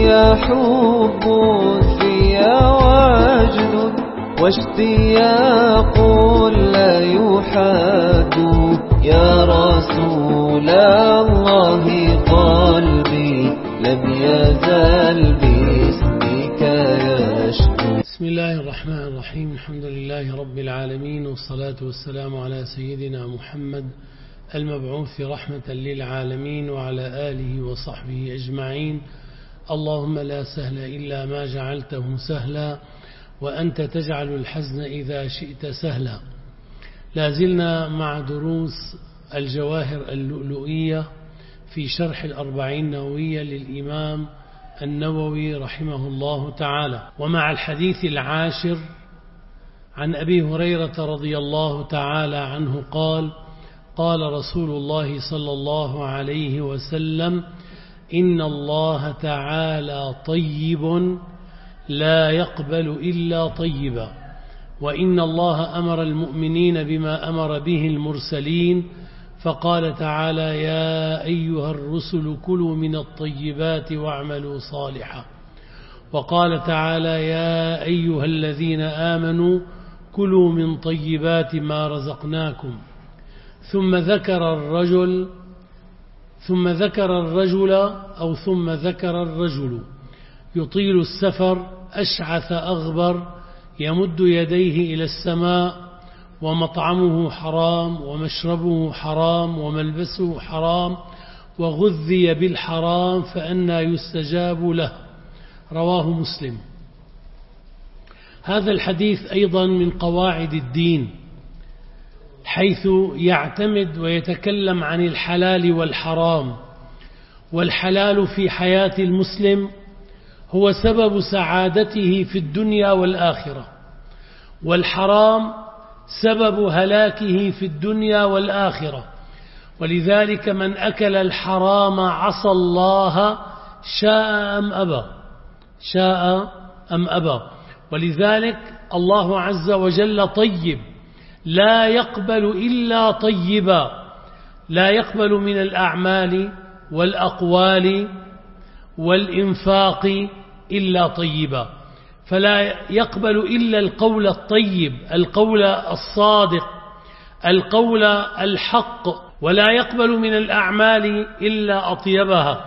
في حب في وجد واشتياق لا يحاد يا رسول الله قلبي لم يزل باسمك يشكو. بسم الله الرحمن الرحيم. الحمد لله رب العالمين، والصلاة والسلام على سيدنا محمد المبعوث رحمة للعالمين وعلى آله وصحبه أجمعين. اللهم لا سهل إلا ما جعلته سهلا وأنت تجعل الحزن إذا شئت سهلا. لازلنا مع دروس الجواهر اللؤلؤية في شرح الأربعين النووية للإمام النووي رحمه الله تعالى، ومع الحديث العاشر عن أبي هريرة رضي الله تعالى عنه قال: قال رسول الله صلى الله عليه وسلم: إن الله تعالى طيب لا يقبل إلا طيبا، وإن الله أمر المؤمنين بما أمر به المرسلين، فقال تعالى: يا أيها الرسل كلوا من الطيبات واعملوا صالحا، وقال تعالى: يا أيها الذين آمنوا كلوا من طيبات ما رزقناكم. ثم ذكر الرجل يطيل السفر أشعث أغبر يمد يديه إلى السماء ومطعمه حرام ومشربه حرام وملبسه حرام وغذي بالحرام فأنى يستجاب له. رواه مسلم. هذا الحديث أيضا من قواعد الدين، حيث يعتمد ويتكلم عن الحلال والحرام. والحلال في حياة المسلم هو سبب سعادته في الدنيا والآخرة، والحرام سبب هلاكه في الدنيا والآخرة. ولذلك من أكل الحرام عصى الله شاء أم أبى. ولذلك الله عز وجل طيب لا يقبل إلا طيبا، لا يقبل من الأعمال والأقوال والإنفاق إلا طيبا، فلا يقبل إلا القول الطيب، القول الصادق، القول الحق، ولا يقبل من الأعمال إلا أطيبها.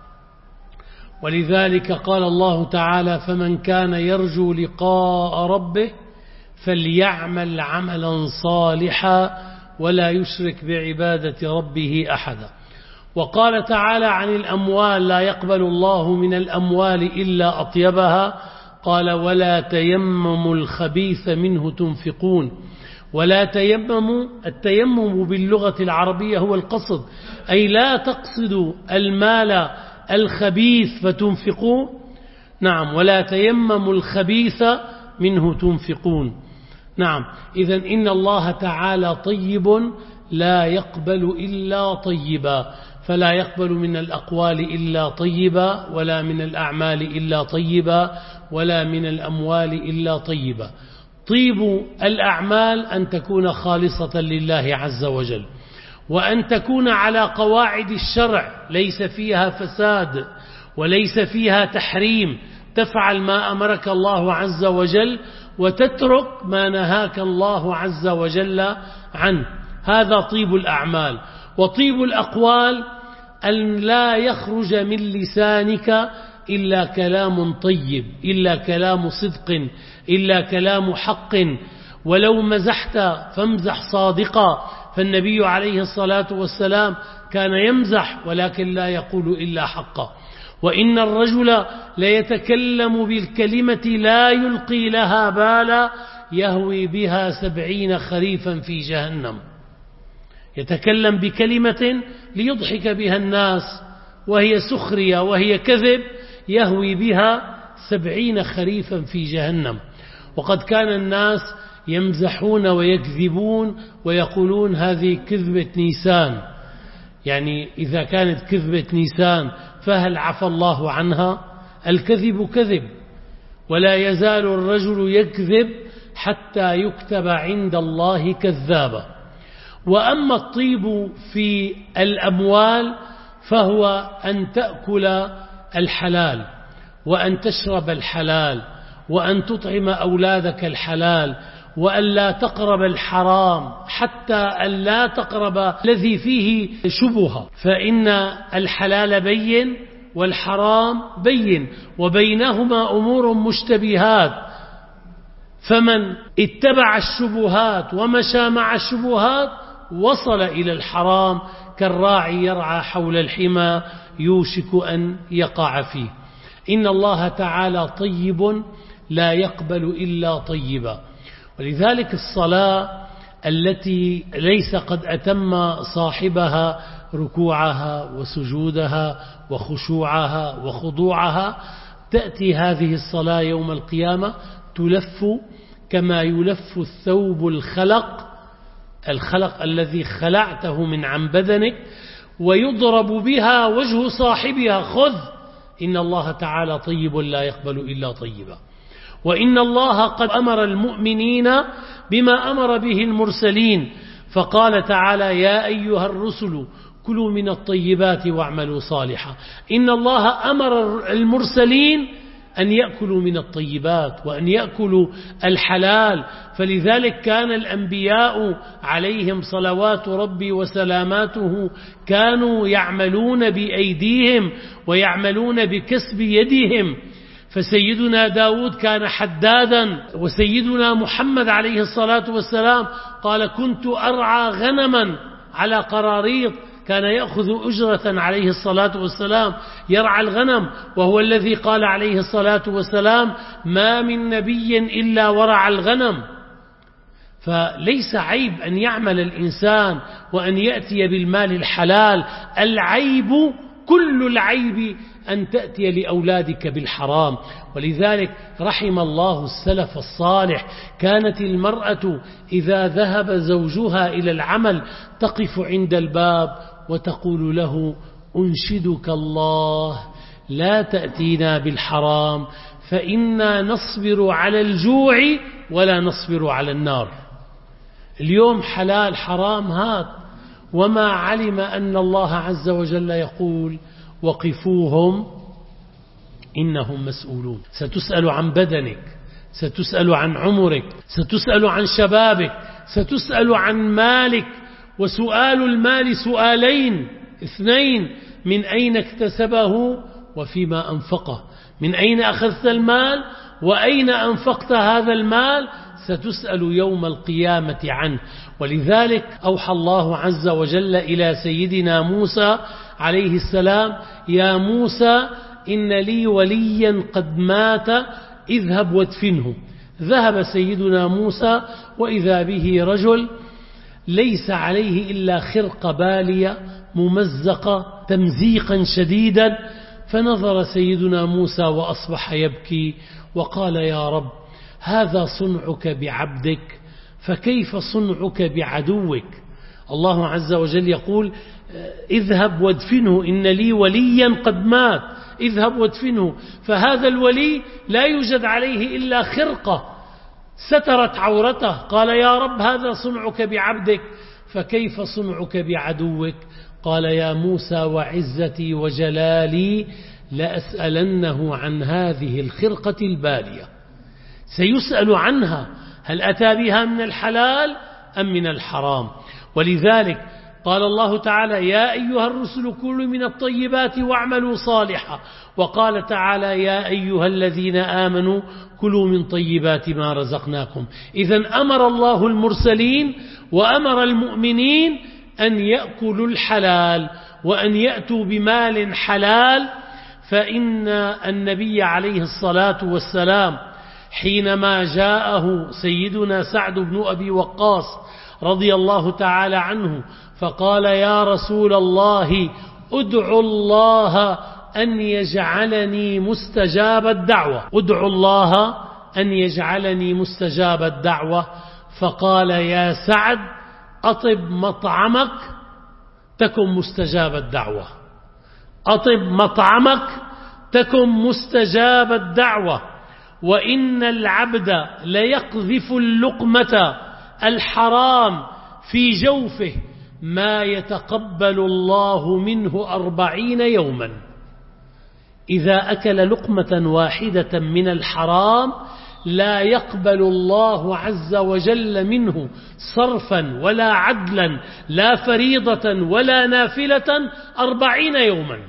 ولذلك قال الله تعالى: فمن كان يرجو لقاء ربه فليعمل عملا صالحا ولا يشرك بعبادة ربه أحدا. وقال تعالى عن الأموال: لا يقبل الله من الأموال إلا أطيبها. قال: ولا تيمموا الخبيث منه تنفقون. ولا تيمموا، التيمم باللغة العربية هو القصد، أي لا تقصدوا المال الخبيث فتنفقون. نعم، ولا تيمموا الخبيث منه تنفقون. نعم، إذن إن الله تعالى طيب لا يقبل إلا طيبا، فلا يقبل من الأقوال إلا طيبا، ولا من الأعمال إلا طيبا، ولا من الأموال إلا طيبا. طيب الأعمال أن تكون خالصة لله عز وجل، وأن تكون على قواعد الشرع، ليس فيها فساد وليس فيها تحريم، تفعل ما أمرك الله عز وجل وتترك ما نهاك الله عز وجل عنه. هذا طيب الأعمال. وطيب الأقوال أن لا يخرج من لسانك إلا كلام طيب، إلا كلام صدق، إلا كلام حق. ولو مزحت فامزح صادقا، فالنبي عليه الصلاة والسلام كان يمزح ولكن لا يقول إلا حقا. وإن الرجل ليتكلم بالكلمة لا يلقي لها بالا يهوي بها 70 خريفا في جهنم. يتكلم بكلمة ليضحك بها الناس وهي سخرية وهي كذب، يهوي بها 70 خريفا في جهنم. وقد كان الناس يمزحون ويكذبون ويقولون هذه كذبة نيسان، يعني إذا كانت كذبة نيسان فهل عفى الله عنها؟ الكذب كذب، ولا يزال الرجل يكذب حتى يكتب عند الله كذابا. وأما الطيب في الأموال فهو أن تأكل الحلال، وأن تشرب الحلال، وأن تطعم أولادك الحلال، وأن لا تقرب الحرام، حتى أن لا تقرب الذي فيه شبهة، فإن الحلال بين والحرام بين، وبينهما أمور مشتبهات، فمن اتبع الشبهات ومشى مع الشبهات وصل إلى الحرام كالراعي يرعى حول الحمى يوشك أن يقع فيه. إن الله تعالى طيب لا يقبل إلا طيبا، ولذلك الصلاة التي ليس قد أتم صاحبها ركوعها وسجودها وخشوعها وخضوعها، تأتي هذه الصلاة يوم القيامة تلف كما يلف الثوب الخلق الذي خلعته من عن بدنك، ويضرب بها وجه صاحبها: خذ، إن الله تعالى طيب لا يقبل إلا طيبا. وإن الله قد أمر المؤمنين بما أمر به المرسلين، فقال تعالى: يا أيها الرسل كلوا من الطيبات واعملوا صالحا. إن الله أمر المرسلين أن يأكلوا من الطيبات وأن يأكلوا الحلال، فلذلك كان الأنبياء عليهم صلوات ربي وسلاماته كانوا يعملون بأيديهم ويعملون بكسب يدهم. فسيدنا داود كان حدادا، وسيدنا محمد عليه الصلاة والسلام قال: كنت أرعى غنما على قراريط، كان يأخذ أجرة عليه الصلاة والسلام يرعى الغنم، وهو الذي قال عليه الصلاة والسلام: ما من نبي إلا ورعى الغنم. فليس عيب أن يعمل الإنسان وأن يأتي بالمال الحلال، العيب كل العيب أن تأتي لأولادك بالحرام. ولذلك رحم الله السلف الصالح، كانت المرأة إذا ذهب زوجها إلى العمل تقف عند الباب وتقول له: أنشدك الله لا تأتينا بالحرام، فإنا نصبر على الجوع ولا نصبر على النار. اليوم حلال حرام هات، وما علم أن الله عز وجل يقول: وقفوهم إنهم مسؤولون. ستسأل عن بدنك، ستسأل عن عمرك، ستسأل عن شبابك، ستسأل عن مالك. وسؤال المال سؤالين اثنين: من أين اكتسبه وفيما أنفقه؟ من أين أخذت المال وأين أنفقت هذا المال؟ ستسأل يوم القيامة عنه. ولذلك أوحى الله عز وجل إلى سيدنا موسى عليه السلام: يا موسى إن لي وليا قد مات اذهب وادفنه. ذهب سيدنا موسى وإذا به رجل ليس عليه إلا خرقة بالية ممزقة تمزيقا شديدا، فنظر سيدنا موسى وأصبح يبكي وقال: يا رب، هذا صنعك بعبدك، فكيف صنعك بعدوك؟ الله عز وجل يقول: اذهب وادفنه، إن لي وليا قد مات، اذهب وادفنه. فهذا الولي لا يوجد عليه إلا خرقة سترت عورته. قال: يا رب، هذا صنعك بعبدك، فكيف صنعك بعدوك؟ قال: يا موسى وعزتي وجلالي لأسألنه عن هذه الخرقة البالية. سيسأل عنها، هل أتى بها من الحلال أم من الحرام؟ ولذلك قال الله تعالى: يا أيها الرسل كلوا من الطيبات واعملوا صالحا. وقال تعالى: يا أيها الذين آمنوا كلوا من طيبات ما رزقناكم. إذن أمر الله المرسلين وأمر المؤمنين أن يأكلوا الحلال وأن يأتوا بمال حلال. فإن النبي عليه الصلاة والسلام حينما جاءه سيدنا سعد بن أبي وقاص رضي الله تعالى عنه فقال: يا رسول الله، ادعو الله أن يجعلني مستجاب الدعوة، ادعو الله أن يجعلني مستجاب الدعوة. فقال: يا سعد، أطب مطعمك تكن مستجاب الدعوة، أطب مطعمك تكن مستجاب الدعوة. وإن العبد ليقذف اللقمة الحرام في جوفه ما يتقبل الله منه 40 يوما. إذا أكل لقمة واحدة من الحرام لا يقبل الله عز وجل منه صرفا ولا عدلا لا فريضة ولا نافلة 40 يوما.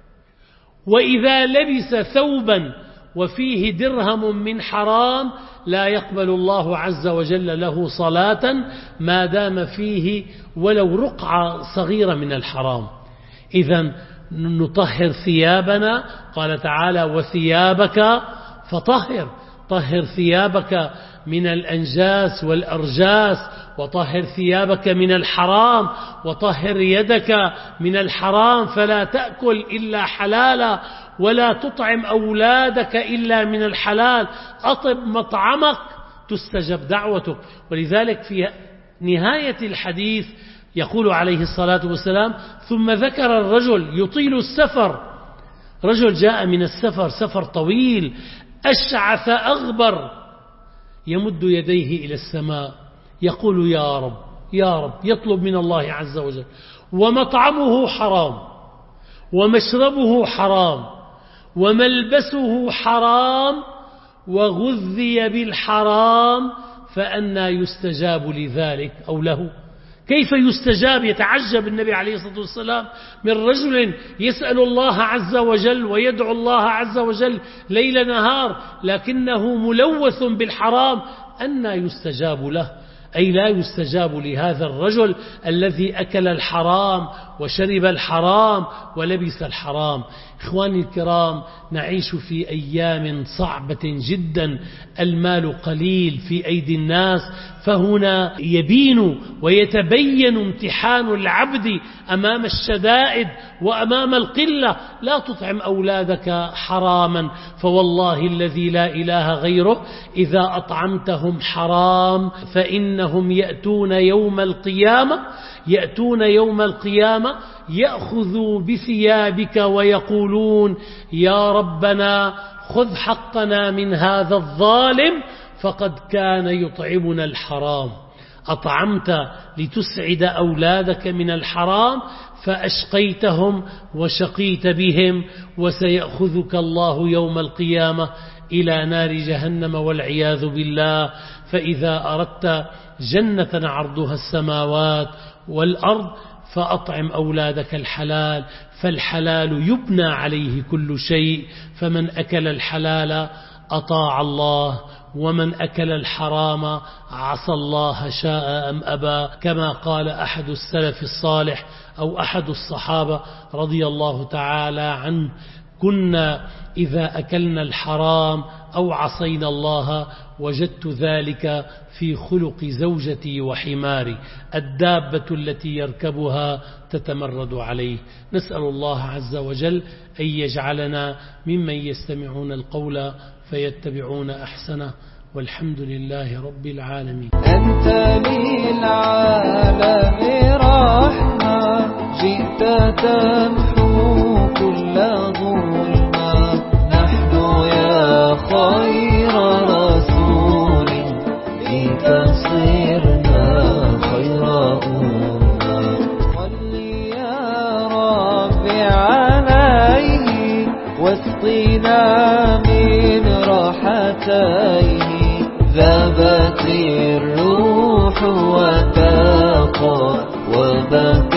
وإذا لبس ثوبا وفيه درهم من حرام لا يقبل الله عز وجل له صلاة ما دام فيه ولو رقعة صغيرة من الحرام. إذن نطهر ثيابنا، قال تعالى وثيابك فطهر، طهر ثيابك من الأنجاس والأرجاس، وطهر ثيابك من الحرام، وطهر يدك من الحرام فلا تأكل إلا حلالا، ولا تطعم أولادك إلا من الحلال، أطب مطعمك تستجب دعوتك. ولذلك في نهاية الحديث يقول عليه الصلاة والسلام ثم ذكر الرجل يطيل السفر، رجل جاء من السفر، سفر طويل أشعث أغبر، يمد يديه إلى السماء يقول يا رب يا رب، يطلب من الله عز وجل، ومطعمه حرام ومشربه حرام وملبسه حرام وغذي بالحرام، فأنى يستجاب لذلك أو له؟ كيف يستجاب؟ يتعجب النبي عليه الصلاة والسلام من رجل يسأل الله عز وجل ويدعو الله عز وجل ليل نهار لكنه ملوث بالحرام، أنى يستجاب له؟ أي لا يستجاب لهذا الرجل الذي أكل الحرام وشرب الحرام ولبس الحرام. إخواني الكرام، نعيش في أيام صعبة جدا، المال قليل في أيدي الناس، فهنا يبين ويتبين امتحان العبد أمام الشدائد وأمام القلة. لا تطعم أولادك حراما، فوالله الذي لا إله غيره إذا أطعمتهم حرام فإنهم يأتون يوم القيامة يأخذوا بثيابك ويقولون يا ربنا خذ حقنا من هذا الظالم فقد كان يطعمنا الحرام. أطعمت لتسعد أولادك من الحرام فأشقيتهم وشقيت بهم، وسيأخذك الله يوم القيامة إلى نار جهنم والعياذ بالله. فإذا أردت جنة عرضها السماوات والأرض فأطعم أولادك الحلال، فالحلال يبنى عليه كل شيء، فمن أكل الحلال أطاع الله، ومن أكل الحرام عصى الله شاء أم أبى، كما قال أحد السلف الصالح أو أحد الصحابة رضي الله تعالى عنه: كنا إذا أكلنا الحرام أو عصينا الله وجدت ذلك في خلق زوجتي وحماري، الدابة التي يركبها تتمرد عليه. نسأل الله عز وجل أن يجعلنا ممن يستمعون القول فيتبعون أحسنه، والحمد لله رب العالمين. أنت للعالم رحمة، جئت تمحو كل ظلمة، نحن يا خير رسول بك صرنا خير أمة، صل يا رب عليه واسقنا من راحتيه، ذابت الروح وتاقى وبكى